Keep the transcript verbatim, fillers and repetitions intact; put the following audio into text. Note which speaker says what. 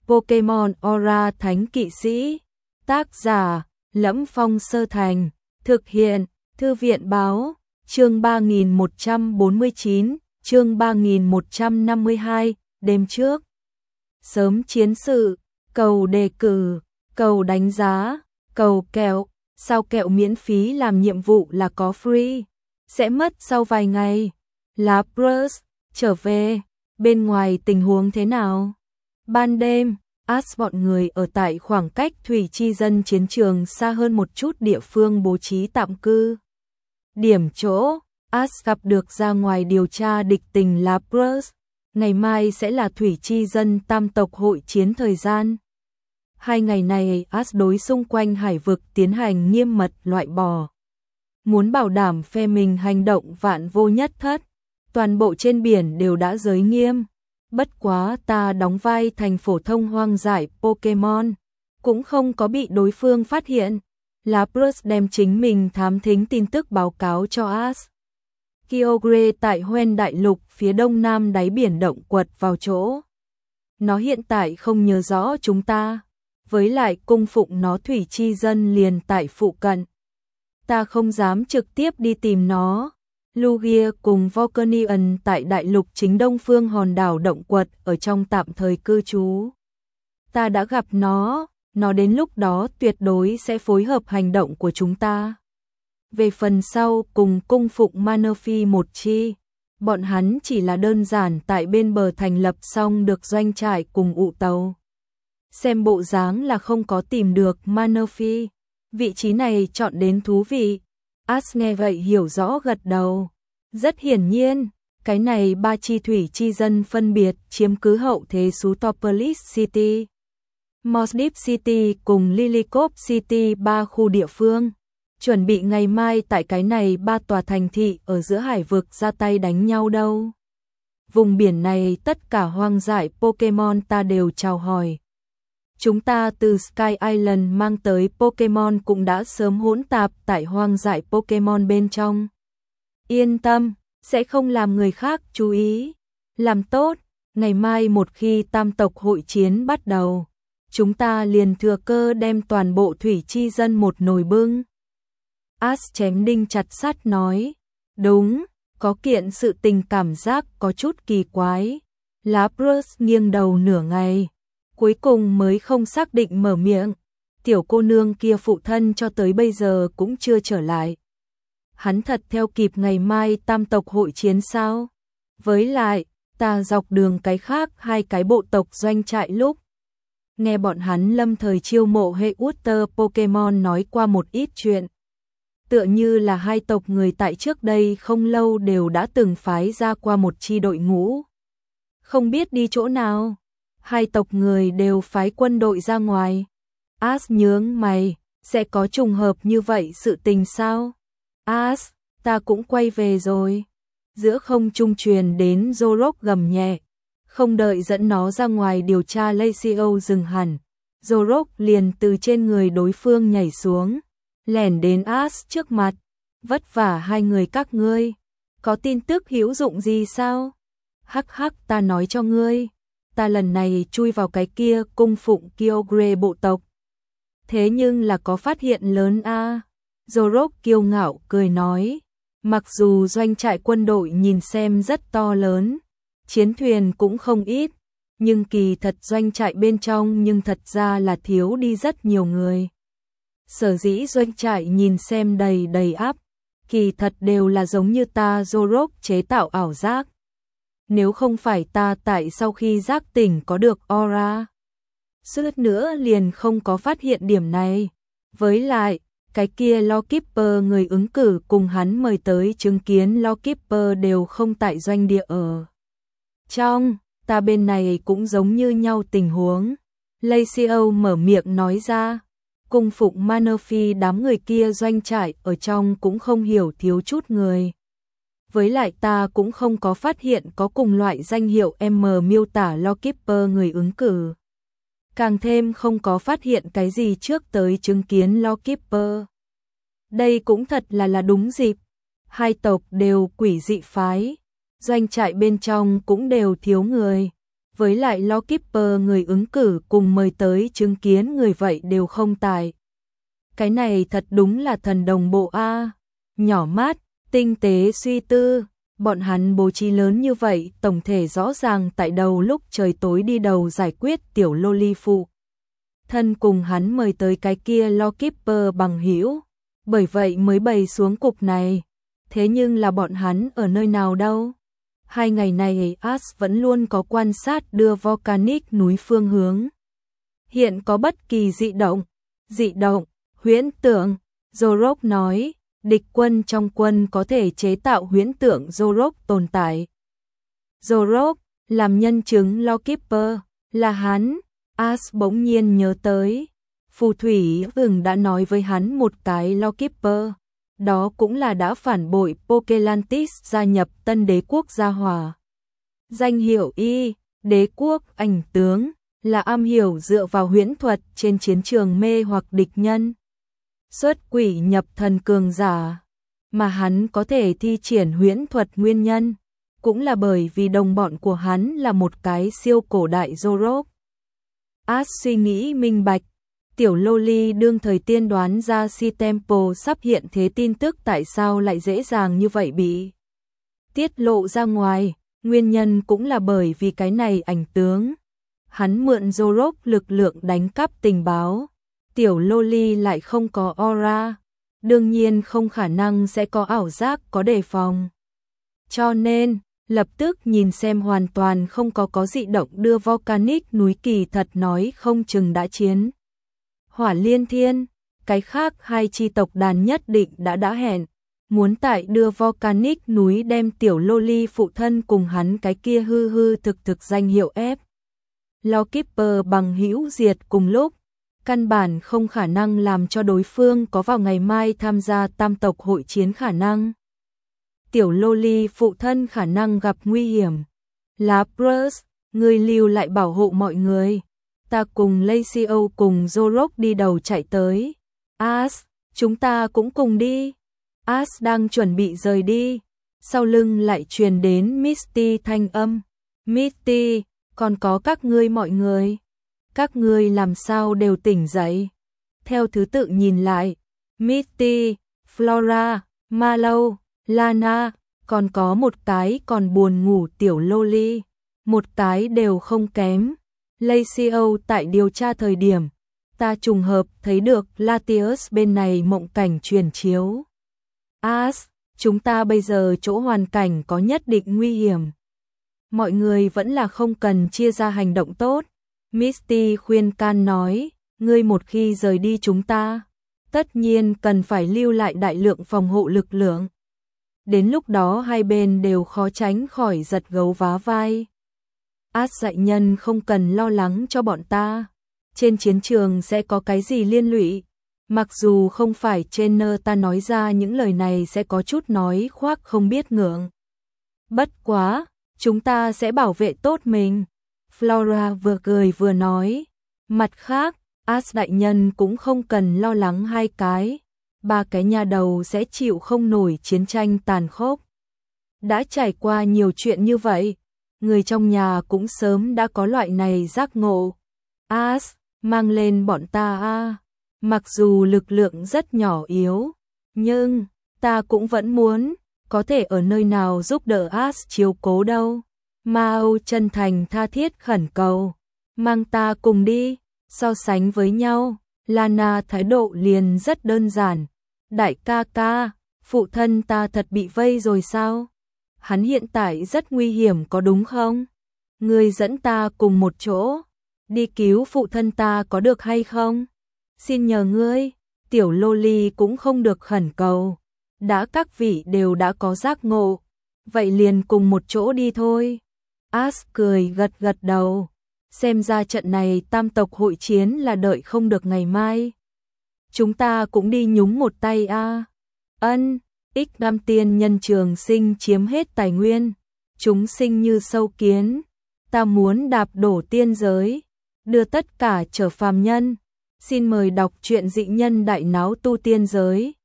Speaker 1: Pokemon Aura Thánh Kỵ Sĩ. Tác giả: Lẫm Phong Sơ Thành. Thực hiện: Thư viện báo. Chương ba nghìn một trăm bốn mươi chín, chương ba nghìn một trăm năm mươi hai, đêm trước. Sớm chiến sự, cầu đề cử, cầu đánh giá, cầu kẹo, sao kẹo miễn phí làm nhiệm vụ là có free, sẽ mất sau vài ngày. Lapras, trở về, bên ngoài tình huống thế nào? Ban đêm, Ash bọn người ở tại khoảng cách thủy chi dân chiến trường xa hơn một chút địa phương bố trí tạm cư. Điểm chỗ, Ash gặp được ra ngoài điều tra địch tình Lapras. Ngày mai sẽ là thủy chi dân tam tộc hội chiến thời gian. Hai ngày này Ash đối xung quanh hải vực tiến hành nghiêm mật loại bỏ. Muốn bảo đảm phe mình hành động vạn vô nhất thất, toàn bộ trên biển đều đã giới nghiêm. Bất quá ta đóng vai thành phổ thông hoang dại Pokemon, cũng không có bị đối phương phát hiện. Lapras đem chính mình thám thính tin tức báo cáo cho Ash. Kyogre tại Hoenn đại lục phía đông nam đáy biển động quật vào chỗ. Nó hiện tại không nhớ rõ chúng ta, với lại cung phụng nó thủy chi dân liền tại phụ cận. Ta không dám trực tiếp đi tìm nó. Lugia cùng Volcanion tại đại lục chính đông phương hòn đảo động quật ở trong tạm thời cư trú. Ta đã gặp nó, nó đến lúc đó tuyệt đối sẽ phối hợp hành động của chúng ta. Về phần sau cùng cung phụng Manaphy một chi, bọn hắn chỉ là đơn giản tại bên bờ thành lập xong được doanh trại cùng ụ tàu. Xem bộ dáng là không có tìm được Manaphy, vị trí này chọn đến thú vị. Ash nghe vậy hiểu rõ gật đầu. Rất hiển nhiên, cái này ba chi thủy chi dân phân biệt chiếm cứ hậu thế Sootopolis City, Moss Deep City cùng Lillicop City ba khu địa phương. Chuẩn bị ngày mai tại cái này ba tòa thành thị ở giữa hải vực ra tay đánh nhau đâu. Vùng biển này tất cả hoang dại Pokemon ta đều chào hỏi. Chúng ta từ Sky Island mang tới Pokemon cũng đã sớm hỗn tạp tại hoang dại Pokemon bên trong. Yên tâm, sẽ không làm người khác chú ý. Làm tốt, ngày mai một khi tam tộc hội chiến bắt đầu, chúng ta liền thừa cơ đem toàn bộ thủy chi dân một nồi bưng. Ash chém đinh chặt sắt nói. Đúng, có kiện sự tình cảm giác có chút kỳ quái. Lapras nghiêng đầu nửa ngày, cuối cùng mới không xác định mở miệng. Tiểu cô nương kia phụ thân cho tới bây giờ cũng chưa trở lại. Hắn thật theo kịp ngày mai tam tộc hội chiến sao? Với lại, ta dọc đường cái khác hai cái bộ tộc doanh trại lúc. Nghe bọn hắn lâm thời chiêu mộ hệ Water Pokemon nói qua một ít chuyện. Tựa như là hai tộc người tại trước đây không lâu đều đã từng phái ra qua một chi đội ngũ. Không biết đi chỗ nào, hai tộc người đều phái quân đội ra ngoài. Ash nhướng mày, sẽ có trùng hợp như vậy sự tình sao? Ash, ta cũng quay về rồi. Giữa không trung truyền đến Zorok gầm nhẹ. Không đợi dẫn nó ra ngoài điều tra Lacio dừng hẳn, Zorok liền từ trên người đối phương nhảy xuống, lẻn đến Ash trước mặt. Vất vả hai người các ngươi, có tin tức hữu dụng gì sao? Hắc hắc, ta nói cho ngươi, ta lần này chui vào cái kia cung phụng Kyogre bộ tộc. Thế nhưng là có phát hiện lớn a. À. Zorok kiêu ngạo cười nói, mặc dù doanh trại quân đội nhìn xem rất to lớn, chiến thuyền cũng không ít, nhưng kỳ thật doanh trại bên trong nhưng thật ra là thiếu đi rất nhiều người. Sở dĩ doanh trại nhìn xem đầy đầy ắp, kỳ thật đều là giống như ta Zorok chế tạo ảo giác. Nếu không phải ta tại sau khi giác tỉnh có được aura, suýt nữa liền không có phát hiện điểm này. Với lại, cái kia Lawkeeper người ứng cử cùng hắn mời tới chứng kiến Lawkeeper đều không tại doanh địa ở. Trong, ta bên này cũng giống như nhau tình huống. Lacio mở miệng nói ra. Cung phụng Manaphy đám người kia doanh trại ở trong cũng không hiểu thiếu chút người. Với lại ta cũng không có phát hiện có cùng loại danh hiệu M miêu tả Lawkeeper người ứng cử. Càng thêm không có phát hiện cái gì trước tới chứng kiến Lawkeeper. Đây cũng thật là là đúng dịp. Hai tộc đều quỷ dị phái, doanh trại bên trong cũng đều thiếu người. với lại Lawkeeper người ứng cử cùng mời tới chứng kiến người vậy đều không tài. Cái này thật đúng là thần đồng bộ a. Nhỏ mát, tinh tế suy tư, bọn hắn bố trí lớn như vậy, tổng thể rõ ràng tại đầu lúc trời tối đi đầu giải quyết tiểu loli phụ. Thân cùng hắn mời tới cái kia Lawkeeper bằng hữu, bởi vậy mới bày xuống cục này. Thế nhưng là bọn hắn ở nơi nào đâu? Hai ngày này Ash vẫn luôn có quan sát đưa volcanic núi phương hướng. Hiện có bất kỳ dị động, dị động, huyễn tượng, Zorok nói, địch quân trong quân có thể chế tạo huyễn tượng Zorok tồn tại. Zorok, làm nhân chứng Lawkeeper, là hắn. Ash bỗng nhiên nhớ tới, phù thủy ưng đã nói với hắn một cái Lawkeeper, đó cũng là đã phản bội Pokelantis gia nhập tân đế quốc gia hỏa. Danh hiệu y, đế quốc ảnh tướng, là am hiểu dựa vào huyễn thuật trên chiến trường mê hoặc địch nhân. Xuất quỷ nhập thần cường giả, mà hắn có thể thi triển huyễn thuật nguyên nhân, cũng là bởi vì đồng bọn của hắn là một cái siêu cổ đại Zorok. Ash suy nghĩ minh bạch, tiểu loli đương thời tiên đoán ra Si Temple sắp hiện thế tin tức tại sao lại dễ dàng như vậy bị tiết lộ ra ngoài, nguyên nhân cũng là bởi vì cái này ảnh tướng. Hắn mượn Zorok lực lượng đánh cắp tình báo, tiểu loli lại không có aura, đương nhiên không khả năng sẽ có ảo giác có đề phòng. Cho nên, lập tức nhìn xem hoàn toàn không có có dị động đưa volcanic núi kỳ thật nói không chừng đã chiến. Hỏa liên thiên, cái khác hai chi tộc đàn nhất định đã đã hẹn, muốn tại đưa volcanic núi đem tiểu loli phụ thân cùng hắn cái kia hư hư thực thực danh hiệu ép. Lawkeeper bằng hữu diệt cùng lúc, căn bản không khả năng làm cho đối phương có vào ngày mai tham gia tam tộc hội chiến khả năng. Tiểu loli phụ thân khả năng gặp nguy hiểm. Lapras, người lưu lại bảo hộ mọi người. Ta cùng Lacio cùng Zorok đi đầu chạy tới. Ash, chúng ta cũng cùng đi. Ash đang chuẩn bị rời đi. Sau lưng lại truyền đến Misty thanh âm. Misty, còn có các ngươi mọi người. Các ngươi làm sao đều tỉnh dậy. Theo thứ tự nhìn lại. Misty, Flora, Mallow, Lana, còn có một cái còn buồn ngủ tiểu loli. Một cái đều không kém. Lacio tại điều tra thời điểm, ta trùng hợp thấy được Latius bên này mộng cảnh truyền chiếu. Ash, chúng ta bây giờ chỗ hoàn cảnh có nhất định nguy hiểm. Mọi người vẫn là không cần chia ra hành động tốt. Misty khuyên can nói, ngươi một khi rời đi chúng ta, tất nhiên cần phải lưu lại đại lượng phòng hộ lực lượng. Đến lúc đó hai bên đều khó tránh khỏi giật gấu vá vai. Ash dạy nhân không cần lo lắng cho bọn ta. Trên chiến trường sẽ có cái gì liên lụy. Mặc dù không phải trainer ta nói ra những lời này sẽ có chút nói khoác không biết ngượng. Bất quá, chúng ta sẽ bảo vệ tốt mình. Flora vừa cười vừa nói. Mặt khác, Ash đại nhân cũng không cần lo lắng hai cái. Ba cái nhà đầu sẽ chịu không nổi chiến tranh tàn khốc. Đã trải qua nhiều chuyện như vậy, người trong nhà cũng sớm đã có loại này giác ngộ. Ash, mang lên bọn ta a. Mặc dù lực lượng rất nhỏ yếu, nhưng ta cũng vẫn muốn có thể ở nơi nào giúp đỡ Ash chiếu cố đâu. Mao chân thành tha thiết khẩn cầu, mang ta cùng đi. So sánh với nhau, Lana thái độ liền rất đơn giản. Đại ca ca, phụ thân ta thật bị vây rồi sao? Hắn hiện tại rất nguy hiểm có đúng không? Ngươi dẫn ta cùng một chỗ, đi cứu phụ thân ta có được hay không? Xin nhờ ngươi, tiểu loli cũng không được khẩn cầu. Đã các vị đều đã có giác ngộ, vậy liền cùng một chỗ đi thôi. Ash cười gật gật đầu, xem ra trận này tam tộc hội chiến là đợi không được ngày mai. Chúng ta cũng đi nhúng một tay a. À. Ân, ích năm tiên nhân trường sinh chiếm hết tài nguyên, chúng sinh như sâu kiến, ta muốn đạp đổ tiên giới, đưa tất cả trở phàm nhân. Xin mời đọc truyện dị nhân đại náo tu tiên giới.